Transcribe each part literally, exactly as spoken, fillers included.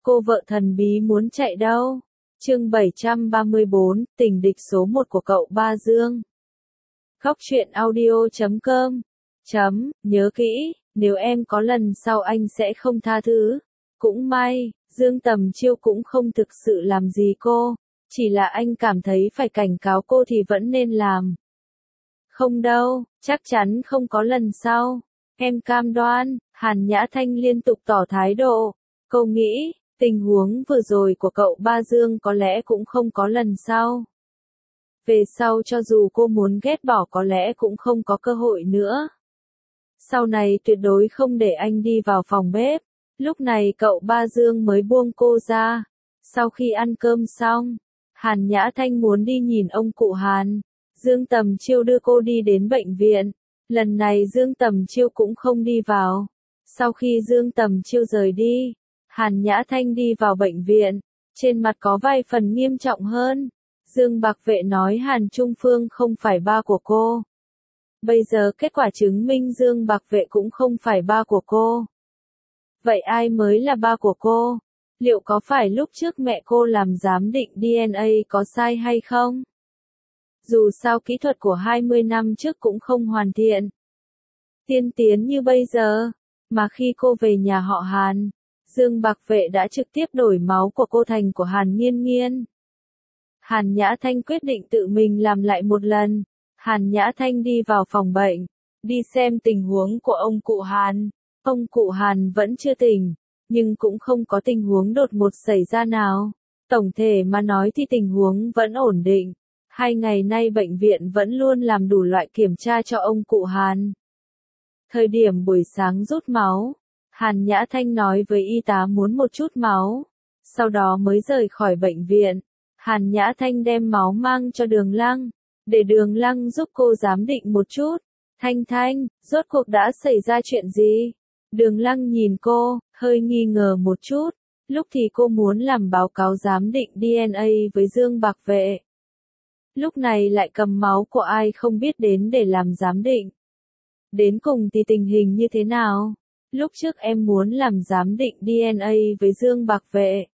Cô vợ thần bí muốn chạy đâu? Chương bảy trăm ba mươi bốn, tình địch số một của cậu Ba Dương. Góc truyện audio chấm com. Chấm, nhớ kỹ, nếu em có lần sau anh sẽ không tha thứ. Cũng may, Dương Tầm Chiêu cũng không thực sự làm gì cô, chỉ là anh cảm thấy phải cảnh cáo cô thì vẫn nên làm. Không đâu, chắc chắn không có lần sau. Em cam đoan, Hàn Nhã Thanh liên tục tỏ thái độ. Cô nghĩ, tình huống vừa rồi của cậu Ba Dương có lẽ cũng không có lần sau. Về sau cho dù cô muốn ghét bỏ có lẽ cũng không có cơ hội nữa. Sau này tuyệt đối không để anh đi vào phòng bếp. Lúc này cậu Ba Dương mới buông cô ra. Sau khi ăn cơm xong, Hàn Nhã Thanh muốn đi nhìn ông cụ Hàn. Dương Tầm Chiêu đưa cô đi đến bệnh viện. Lần này Dương Tầm Chiêu cũng không đi vào. Sau khi Dương Tầm Chiêu rời đi, Hàn Nhã Thanh đi vào bệnh viện. Trên mặt có vài phần nghiêm trọng hơn. Dương Bạc Vệ nói Hàn Trung Phương không phải ba của cô. Bây giờ kết quả chứng minh Dương Bạc Vệ cũng không phải ba của cô. Vậy ai mới là ba của cô? Liệu có phải lúc trước mẹ cô làm giám định đê en a có sai hay không? Dù sao kỹ thuật của hai mươi năm trước cũng không hoàn thiện, tiên tiến như bây giờ, mà khi cô về nhà họ Hàn, Dương Bạc Vệ đã trực tiếp đổi máu của cô thành của Hàn Nghiên Nghiên. Hàn Nhã Thanh quyết định tự mình làm lại một lần. Hàn Nhã Thanh đi vào phòng bệnh, đi xem tình huống của ông cụ Hàn. Ông cụ Hàn vẫn chưa tỉnh, nhưng cũng không có tình huống đột ngột xảy ra nào. Tổng thể mà nói thì tình huống vẫn ổn định. Hai ngày nay bệnh viện vẫn luôn làm đủ loại kiểm tra cho ông cụ Hàn. Thời điểm buổi sáng rút máu, Hàn Nhã Thanh nói với y tá muốn một chút máu, sau đó mới rời khỏi bệnh viện. Hàn Nhã Thanh đem máu mang cho Đường Lăng, để Đường Lăng giúp cô giám định một chút. Thanh Thanh, rốt cuộc đã xảy ra chuyện gì? Đường Lăng nhìn cô, hơi nghi ngờ một chút. Lúc thì cô muốn làm báo cáo giám định đê en a với Dương Bạc Vệ. Lúc này lại cầm máu của ai không biết đến để làm giám định. Đến cùng thì tình hình như thế nào? Lúc trước em muốn làm giám định đê en a với Dương Bạc Vệ.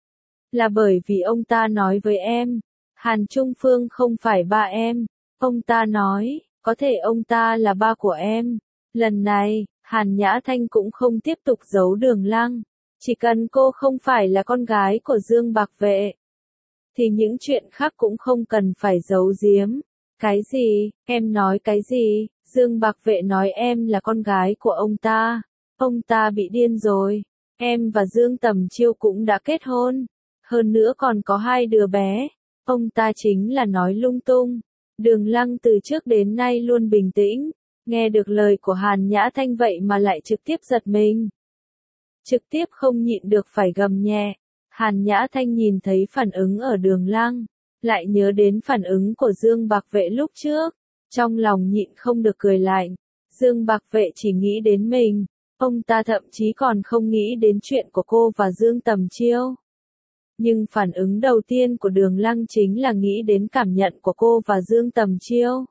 Là bởi vì ông ta nói với em, Hàn Trung Phương không phải ba em. Ông ta nói, có thể ông ta là ba của em. Lần này, Hàn Nhã Thanh cũng không tiếp tục giấu Đường Lăng. Chỉ cần cô không phải là con gái của Dương Bạc Vệ, thì những chuyện khác cũng không cần phải giấu giếm. Cái gì? Em nói cái gì? Dương Bạc Vệ nói em là con gái của ông ta. Ông ta bị điên rồi. Em và Dương Tầm Chiêu cũng đã kết hôn. Hơn nữa còn có hai đứa bé. Ông ta chính là nói lung tung. Đường Lăng từ trước đến nay luôn bình tĩnh. Nghe được lời của Hàn Nhã Thanh vậy mà lại trực tiếp giật mình. Trực tiếp không nhịn được phải gầm nhẹ. Hàn Nhã Thanh nhìn thấy phản ứng ở Đường Lăng, lại nhớ đến phản ứng của Dương Bạc Vệ lúc trước, trong lòng nhịn không được cười lạnh. Dương Bạc Vệ chỉ nghĩ đến mình, ông ta thậm chí còn không nghĩ đến chuyện của cô và Dương Tầm Chiêu. Nhưng phản ứng đầu tiên của Đường Lăng chính là nghĩ đến cảm nhận của cô và Dương Tầm Chiêu.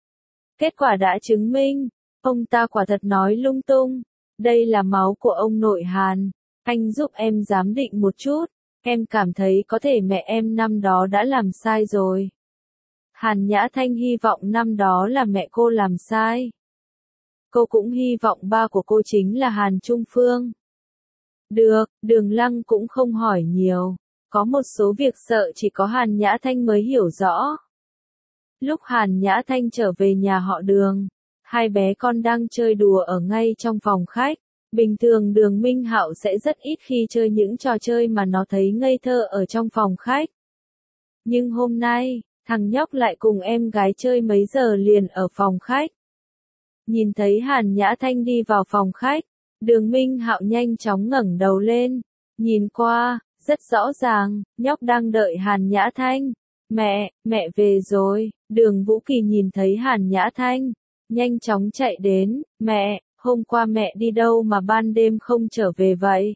Kết quả đã chứng minh, ông ta quả thật nói lung tung. Đây là máu của ông nội Hàn, anh giúp em giám định một chút. Em cảm thấy có thể mẹ em năm đó đã làm sai rồi. Hàn Nhã Thanh hy vọng năm đó là mẹ cô làm sai. Cô cũng hy vọng ba của cô chính là Hàn Trung Phương. Được, Đường Lăng cũng không hỏi nhiều. Có một số việc sợ chỉ có Hàn Nhã Thanh mới hiểu rõ. Lúc Hàn Nhã Thanh trở về nhà họ Đường, hai bé con đang chơi đùa ở ngay trong phòng khách. Bình thường Đường Minh Hạo sẽ rất ít khi chơi những trò chơi mà nó thấy ngây thơ ở trong phòng khách. Nhưng hôm nay, thằng nhóc lại cùng em gái chơi mấy giờ liền ở phòng khách. Nhìn thấy Hàn Nhã Thanh đi vào phòng khách, Đường Minh Hạo nhanh chóng ngẩng đầu lên, nhìn qua, rất rõ ràng, nhóc đang đợi Hàn Nhã Thanh. Mẹ, mẹ về rồi. Đường Vũ Kỳ nhìn thấy Hàn Nhã Thanh, nhanh chóng chạy đến. Mẹ, hôm qua mẹ đi đâu mà ban đêm không trở về vậy?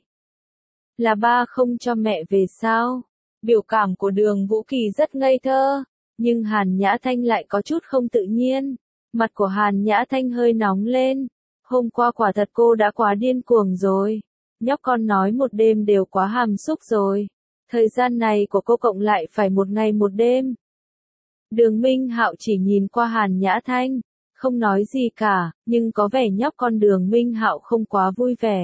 Là ba không cho mẹ về sao? Biểu cảm của Đường Vũ Kỳ rất ngây thơ, nhưng Hàn Nhã Thanh lại có chút không tự nhiên. Mặt của Hàn Nhã Thanh hơi nóng lên. Hôm qua quả thật cô đã quá điên cuồng rồi. nhóc con nói một đêm đều quá hàm xúc rồi. Thời gian này của cô cộng lại phải một ngày một đêm. Đường Minh Hạo chỉ nhìn qua Hàn Nhã Thanh, không nói gì cả, nhưng có vẻ nhóc con Đường Minh Hạo không quá vui vẻ.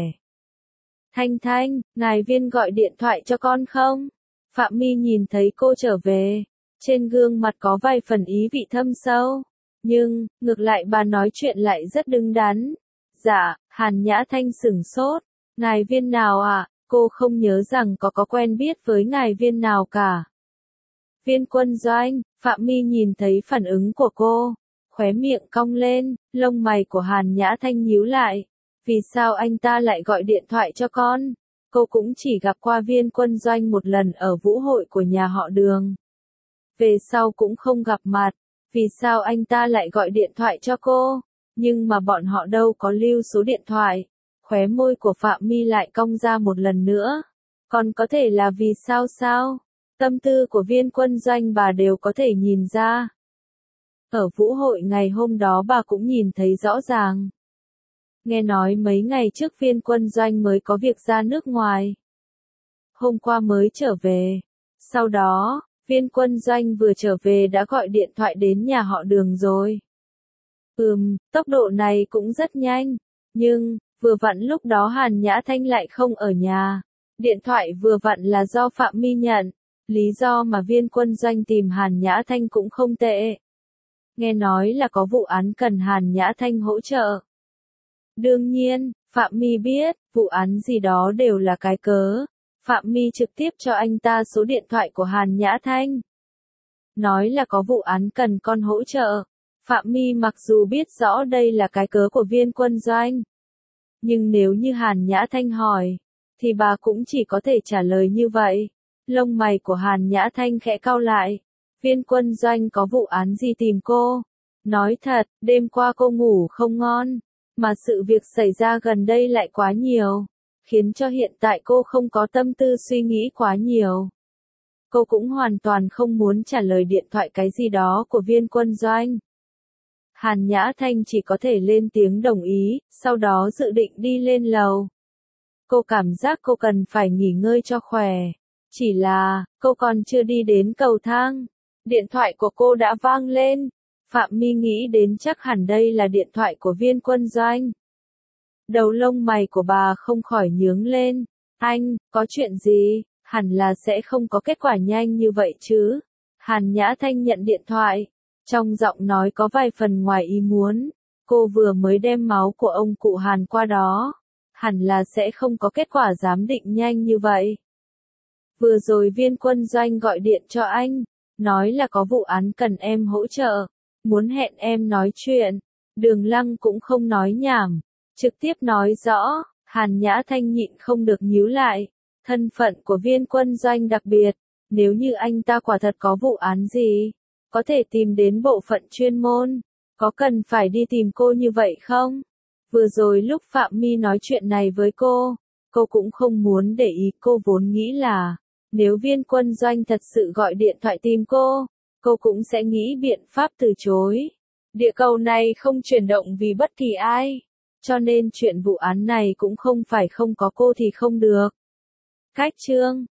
Thanh Thanh, ngài Viên gọi điện thoại cho con không? Phạm Mi nhìn thấy cô trở về, trên gương mặt có vài phần ý vị thâm sâu, nhưng, ngược lại bà nói chuyện lại rất đứng đắn. Dạ, Hàn Nhã Thanh sửng sốt, ngài Viên nào ạ? À? Cô không nhớ rằng có có quen biết với ngài Viên nào cả. Viên Quân Doanh, Phạm Mi nhìn thấy phản ứng của cô, khóe miệng cong lên, lông mày của Hàn Nhã Thanh nhíu lại. Vì sao anh ta lại gọi điện thoại cho con? Cô cũng chỉ gặp qua Viên Quân Doanh một lần ở vũ hội của nhà họ Đường. Về sau cũng không gặp mặt. Vì sao anh ta lại gọi điện thoại cho cô? Nhưng mà bọn họ đâu có lưu số điện thoại. Khóe môi của Phạm Mi lại cong ra một lần nữa. Còn có thể là vì sao sao? Tâm tư của Viên Quân Doanh bà đều có thể nhìn ra. Ở vũ hội ngày hôm đó bà cũng nhìn thấy rõ ràng. Nghe nói mấy ngày trước Viên Quân Doanh mới có việc ra nước ngoài. Hôm qua mới trở về. Sau đó, Viên Quân Doanh vừa trở về đã gọi điện thoại đến nhà họ Đường rồi. Ừm, tốc độ này cũng rất nhanh. Nhưng, vừa vặn lúc đó Hàn Nhã Thanh lại không ở nhà. Điện thoại vừa vặn là do Phạm Mi nhận. Lý do mà Viên Quân Doanh tìm Hàn Nhã Thanh cũng không tệ. Nghe nói là có vụ án cần Hàn Nhã Thanh hỗ trợ. Đương nhiên, Phạm Mi biết, vụ án gì đó đều là cái cớ. Phạm Mi trực tiếp cho anh ta số điện thoại của Hàn Nhã Thanh. Nói là có vụ án cần con hỗ trợ. Phạm Mi mặc dù biết rõ đây là cái cớ của Viên Quân Doanh. Nhưng nếu như Hàn Nhã Thanh hỏi, thì bà cũng chỉ có thể trả lời như vậy. Lông mày của Hàn Nhã Thanh khẽ cau lại. Viên Quân Doanh có vụ án gì tìm cô? Nói thật, đêm qua cô ngủ không ngon. Mà sự việc xảy ra gần đây lại quá nhiều. Khiến cho hiện tại cô không có tâm tư suy nghĩ quá nhiều. Cô cũng hoàn toàn không muốn trả lời điện thoại cái gì đó của Viên Quân Doanh. Hàn Nhã Thanh chỉ có thể lên tiếng đồng ý, sau đó dự định đi lên lầu. Cô cảm giác cô cần phải nghỉ ngơi cho khỏe. Chỉ là, cô còn chưa đi đến cầu thang. Điện thoại của cô đã vang lên. Phạm Mi nghĩ đến chắc hẳn đây là điện thoại của Viên Quân Doanh. Đầu lông mày của bà không khỏi nhướng lên. Anh, có chuyện gì? Hẳn là sẽ không có kết quả nhanh như vậy chứ. Hàn Nhã Thanh nhận điện thoại. Trong giọng nói có vài phần ngoài ý muốn. Cô vừa mới đem máu của ông cụ Hàn qua đó. Hẳn là sẽ không có kết quả giám định nhanh như vậy. Vừa rồi Viên Quân Doanh gọi điện cho anh. Nói là có vụ án cần em hỗ trợ. Muốn hẹn em nói chuyện. Đường Lăng cũng không nói nhảm. Trực tiếp nói rõ. Hàn Nhã Thanh nhịn không được nhíu lại. Thân phận của Viên Quân Doanh đặc biệt. Nếu như anh ta quả thật có vụ án gì, có thể tìm đến bộ phận chuyên môn. Có cần phải đi tìm cô như vậy không? Vừa rồi lúc Phạm Mi nói chuyện này với cô, cô cũng không muốn để ý. Cô vốn nghĩ là, nếu Viên Quân Doanh thật sự gọi điện thoại tìm cô, cô cũng sẽ nghĩ biện pháp từ chối. Địa cầu này không chuyển động vì bất kỳ ai. Cho nên chuyện vụ án này cũng không phải không có cô thì không được. Cách chương